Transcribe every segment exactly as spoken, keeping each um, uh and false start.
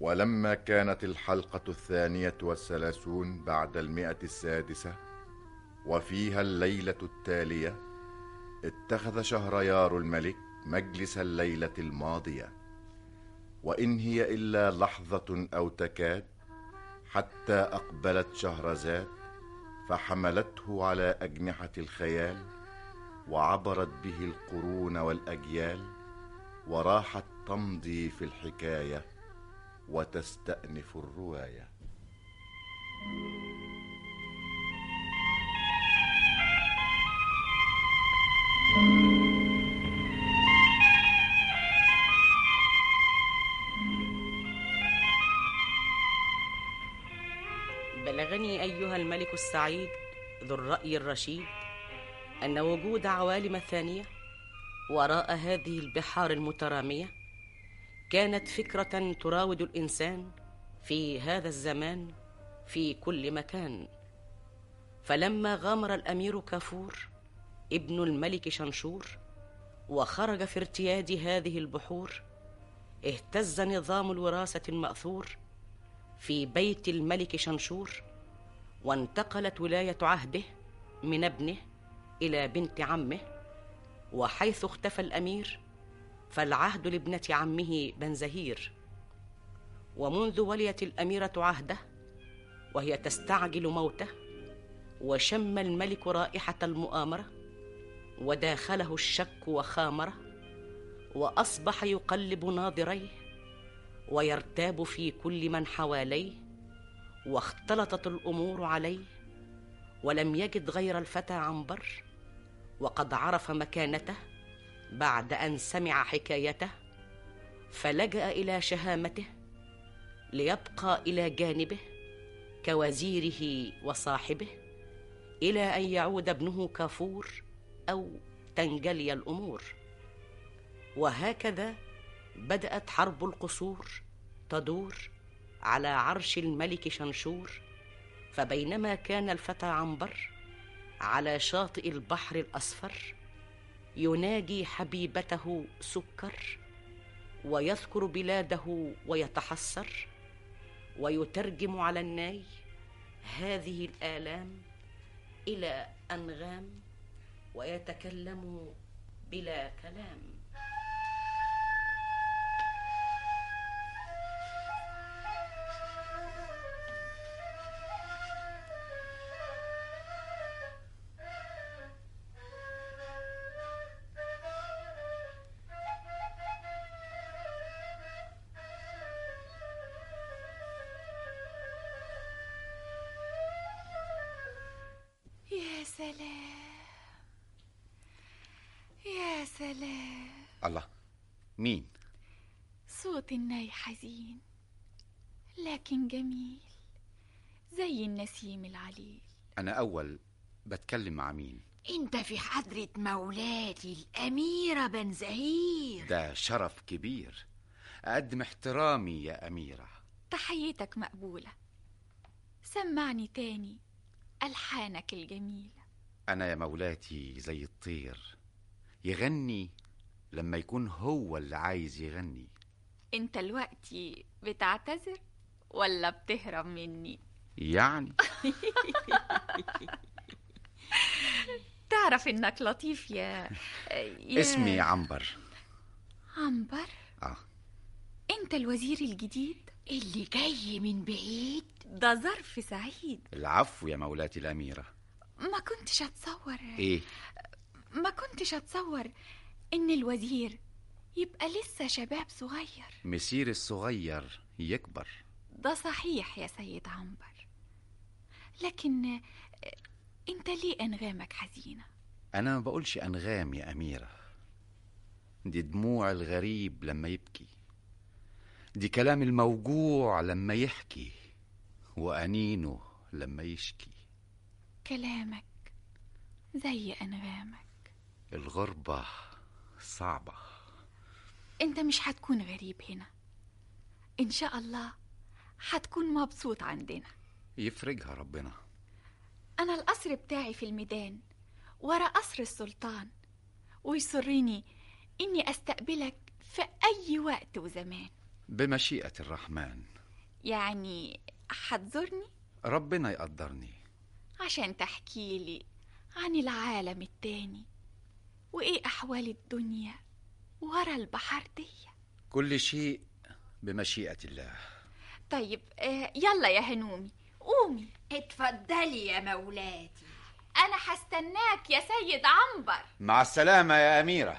ولما كانت الحلقة الثانية والثلاثون بعد المئة السادسة وفيها الليلة التالية، اتخذ شهريار الملك مجلس الليلة الماضية، وإن هي إلا لحظة أو تكاد حتى أقبلت شهرزاد فحملته على أجنحة الخيال، وعبرت به القرون والأجيال، وراحت تمضي في الحكاية وتستأنف الرواية. بلغني أيها الملك السعيد ذو الرأي الرشيد أن وجود عوالم ثانية وراء هذه البحار المترامية كانت فكرة تراود الإنسان في هذا الزمان في كل مكان. فلما غامر الأمير كافور ابن الملك شنشور وخرج في ارتياد هذه البحور، اهتز نظام الوراثة المأثور في بيت الملك شنشور، وانتقلت ولاية عهده من ابنه إلى بنت عمه. وحيث اختفى الأمير فالعهد لابنة عمه بنزهير. ومنذ وليت الأميرة عهده وهي تستعجل موته، وشم الملك رائحة المؤامرة وداخله الشك وخامره، وأصبح يقلب ناظريه ويرتاب في كل من حواليه، واختلطت الأمور عليه ولم يجد غير الفتى عنبر، وقد عرف مكانته بعد أن سمع حكايته، فلجأ إلى شهامته ليبقى إلى جانبه كوزيره وصاحبه، إلى أن يعود ابنه كافور أو تنجلي الأمور. وهكذا بدأت حرب القصور تدور على عرش الملك شنشور. فبينما كان الفتى عنبر على شاطئ البحر الأصفر يناجي حبيبته سكر، ويذكر بلاده ويتحسر، ويترجم على الناي هذه الآلام إلى أنغام، ويتكلم بلا كلام. يا سلام يا سلام. الله، مين؟ صوت الناي حزين لكن جميل زي النسيم العليل. أنا أول بتكلم مع مين؟ انت في حضرة مولاتي الأميرة بنزهير. ده شرف كبير، أقدم احترامي يا أميرة. تحيتك مقبولة. سمعني تاني ألحانك الجميلة. أنا يا مولاتي زي الطير، يغني لما يكون هو اللي عايز يغني. انت الوقتي بتعتذر ولا بتهرب مني؟ يعني تعرف انك لطيف يا, يا... اسمي عنبر. عنبر؟ آه. انت الوزير الجديد اللي جاي من بعيد؟ ده ظرف سعيد. العفو يا مولاتي الأميرة. ما كنتش اتصور. ايه؟ ما كنتش اتصور ان الوزير يبقى لسه شباب صغير. مسير الصغير يكبر. ده صحيح يا سيد عنبر، لكن انت ليه انغامك حزينة؟ أنا ما بقولش أنغام يا أميرة، دي دموع الغريب لما يبكي، دي كلام الموجوع لما يحكي، وأنينه لما يشكي. كلامك زي أنغامك. الغربة صعبة. انت مش هتكون غريب هنا، ان شاء الله هتكون مبسوط عندنا. يفرجها ربنا. انا القصر بتاعي في الميدان ورا قصر السلطان، ويسرني اني استقبلك في اي وقت وزمان. بمشيئة الرحمن. يعني هتزورني ربنا يقدرني عشان تحكي لي عن العالم التاني وإيه أحوال الدنيا ورا البحر دي. كل شيء بمشيئة الله. طيب آه يلا يا هنومي قومي. اتفضلي يا مولاتي. أنا هستناك يا سيد عنبر. مع السلامة يا أميرة.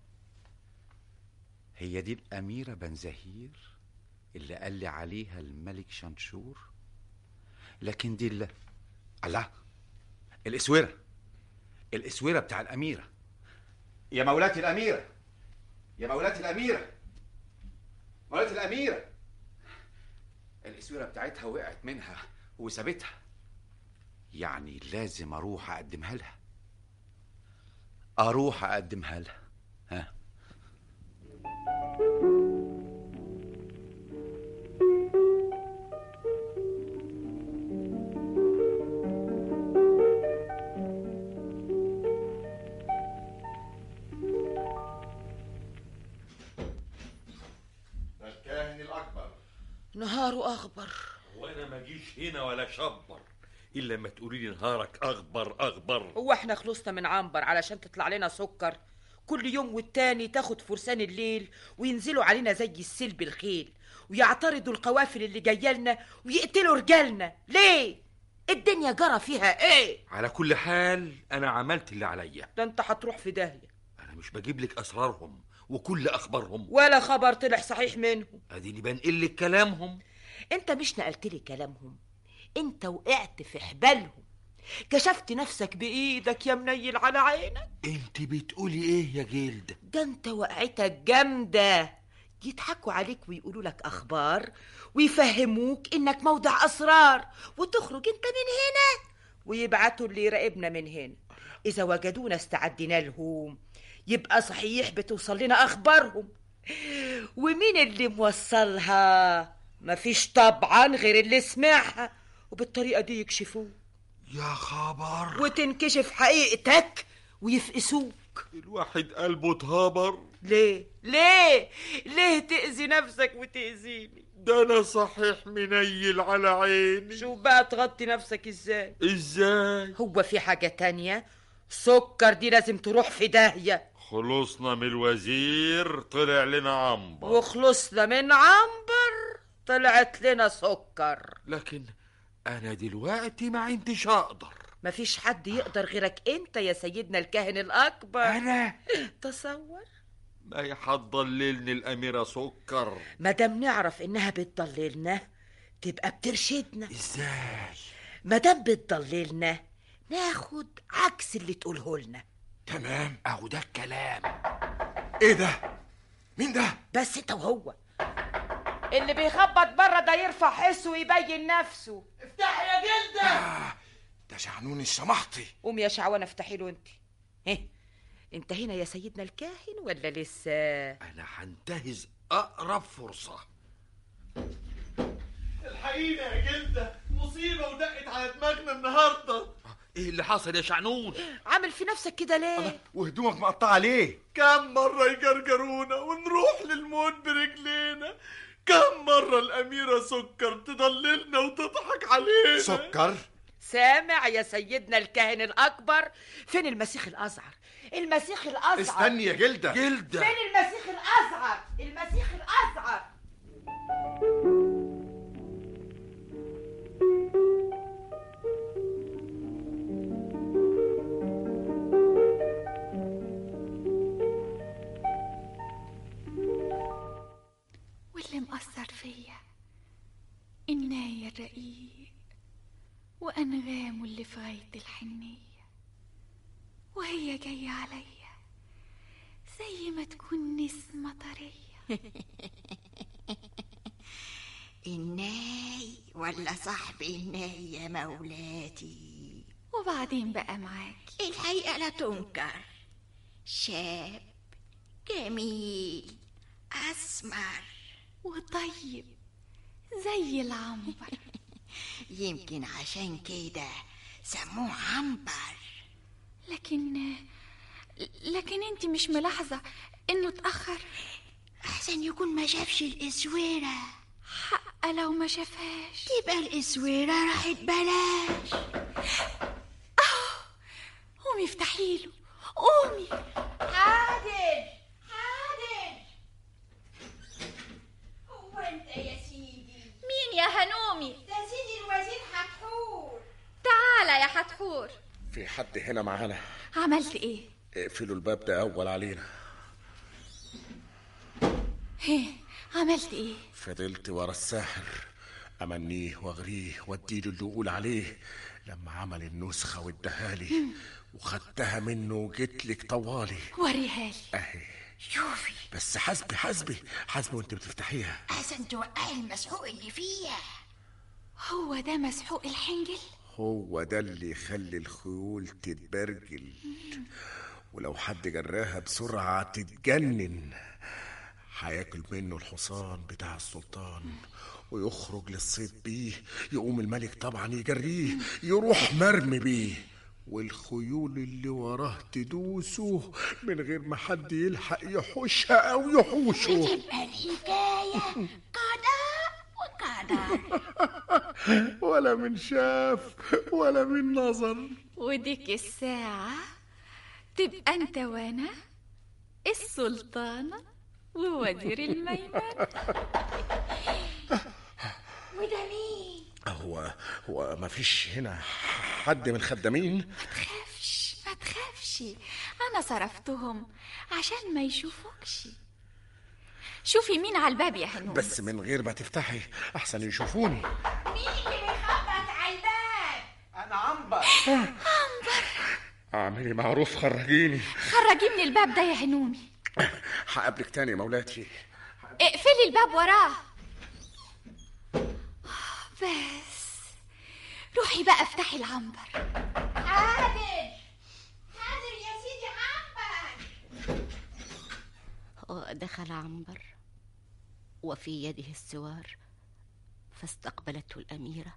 هي دي الأميرة بنزهير اللي قال لي عليها الملك شنشور؟ لكن دي اللي الله، الاسوره الاسوره بتاع الاميره. يا مولاتي الاميره، يا مولاتي الاميره، مولاتي الاميره، الاسوره بتاعتها وقعت منها وسابتها، يعني لازم اروح اقدمها لها، اروح اقدمها لها. ها نهاره أخبر. وانا ما جيش هنا ولا شبر الا لما تقولي لي نهارك اخبر اخبر. هو احنا خلصنا من عنبر علشان تطلع لنا سكر؟ كل يوم والتاني تاخد فرسان الليل وينزلوا علينا زي السلب الخيل ويعترضوا القوافل اللي جايه لنا ويقتلوا رجالنا. ليه؟ الدنيا جرى فيها ايه؟ على كل حال انا عملت اللي عليا. ده انت هتروح في داهيه. انا مش بجيب لك اسرارهم وكل اخبارهم ولا خبر طلع صحيح منهم. اديني بنقل لك كلامهم. انت مش نقلت لي كلامهم، انت وقعت في حبالهم، كشفت نفسك بايدك يا منيل على عينك. انت بتقولي ايه يا جلد؟ ده انت وقعتك جامده. يضحكوا عليك ويقولوا لك اخبار ويفهموك انك موضع اسرار وتخرج انت من هنا ويبعتوا اللي يراقبنا من هنا. اذا وجدونا استعدنا لهم يبقى صحيح بتوصل لنا اخبارهم. ومين اللي موصلها؟ مفيش طبعا غير اللي سمعها، وبالطريقه دي يكشفوك يا خبر وتنكشف حقيقتك ويفقسوك. الواحد قلبه اتهبر. ليه ليه ليه تأذي نفسك وتأذيني؟ ده انا صحيح منيل على عيني. شو بقى تغطي نفسك ازاي؟ ازاي؟ هو في حاجة تانية؟ سكر دي لازم تروح في داهية. خلصنا من الوزير طلع لنا عنبر، وخلصنا من عنبر طلعت لنا سكر. لكن انا دلوقتي ما عنديش اقدر. مفيش حد يقدر غيرك انت يا سيدنا الكاهن الاكبر. انا تصور ما هتضللني الاميره سكر. مادام نعرف انها بتضللنا تبقى بترشدنا. ازاي؟ مادام بتضللنا ناخد عكس اللي تقوله لنا. تمام، اهو ده الكلام. ايه ده؟ مين ده؟ بس انت وهو اللي بيخبط بره ده يرفع حسه ويبين نفسه. افتحي يا جلده. آه ده شعنون الشمحطي. قوم يا شعوانه افتحي له انت. ايه انت هنا يا سيدنا الكاهن ولا لسه؟ انا هنتهز اقرب فرصه. الحقيقة يا جلده مصيبه ودقت على دماغنا النهارده. ايه اللي حصل يا شعنون؟ عامل في نفسك كده ليه؟ وهدومك مقطعه ليه؟ كم مره يجرجرونا ونروح للموت برجلينا، كم مره الاميره سكر تضللنا وتضحك علينا. سكر؟ سامع يا سيدنا الكاهن الاكبر؟ فين المسيح الازعر؟ المسيح الازعر. استني يا جلده. جلده فين المسيح الازعر؟ المسيح الازعر. واللي مأثر فيا الناي الرقيق وأنغامه اللي في غاية الحنية، وهي جاية عليا زي ما تكون نسمة طرية. الناي ولا صاحب الناي يا مولاتي؟ وبعدين بقى معاكي الحقيقة لا تنكر، شاب جميل أسمر وطيب زي العنبر. يمكن عشان كده سموه عنبر. لكن لكن انت مش ملاحظة انه اتأخر؟ احسن يكون ما شافش الاسويرة. حق لو ما شافهاش تبقى الاسويرة راحت بلاش. قومي افتحيله، قومي. حاضر حاضر. هو انت يا سيدي؟ مين يا هنومي؟ ده سيدي الوزير حتحور. تعالى يا حتحور. في حد هنا معانا؟ عملت ايه؟ اقفلوا الباب ده اول علينا. هيه، عملت ايه؟ فضلت ورا الساحر امنيه واغريه واديله اللي يقول عليه. لما عمل النسخه واداهالي وخدتها منه وجيت لك طوالي. وريها لي. اهي شوفي بس حسبي حسبي حسبي وانت بتفتحيها. احسن توقعي المسحوق اللي فيها. هو ده مسحوق الحنجل؟ هو ده اللي يخلي الخيول تتبرجل، ولو حد جراها بسرعة تتجنن. هياكل منه الحصان بتاع السلطان ويخرج للصيد بيه. يقوم الملك طبعا يجريه، يروح مرمي بيه، والخيول اللي وراه تدوسه من غير ما حد يلحق يحوشها او يحوشه. تبقى الحكاية قضاء وقدر. ولا من شاف ولا من نظر. وديك الساعة تبقى انت وانا السلطانة ووزير الميمنة. وده مين؟ هو هو ما فيش هنا حد من الخدامين؟ ما تخافش ما تخافش، انا صرفتهم عشان ما يشوفوكش. شوفي مين على الباب يا هنوم. بس من غير ما تفتحي احسن يشوفوني. مين اللي بيخبط على الباب؟ انا عنبر. عنبر، اعملي معروف خرجيني. خرجي من الباب ده يا هنومي. هقابلك تاني مولاتي. اقفلي الباب وراه. بس روحي بقى افتحي العنبر. حاضر حاضر يا سيدي عنبر. ودخل عنبر وفي يده السوار، فاستقبلته الأميرة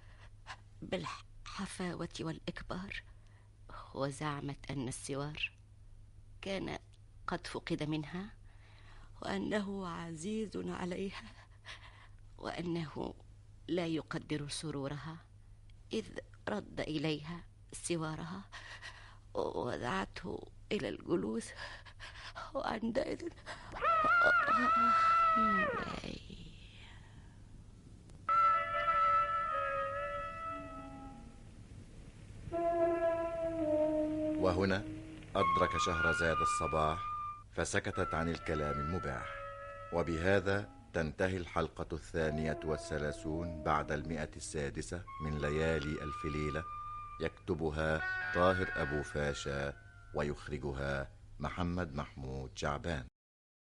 بالحفاوة والإكبار، وزعمت أن السوار كان قد فقد منها، وأنه عزيز عليها، وأنه لا يقدر سرورها، إذ رد إليها سوارها وودعته إلى الجلوس. وعندئذ وهنا أدرك شهرزاد الصباح فسكتت عن الكلام المباح. وبهذا تنتهي الحلقة الثانية والثلاثون بعد المئة السادسة من ليالي ألف ليلة، يكتبها طاهر أبو فاشا ويخرجها محمد محمود شعبان.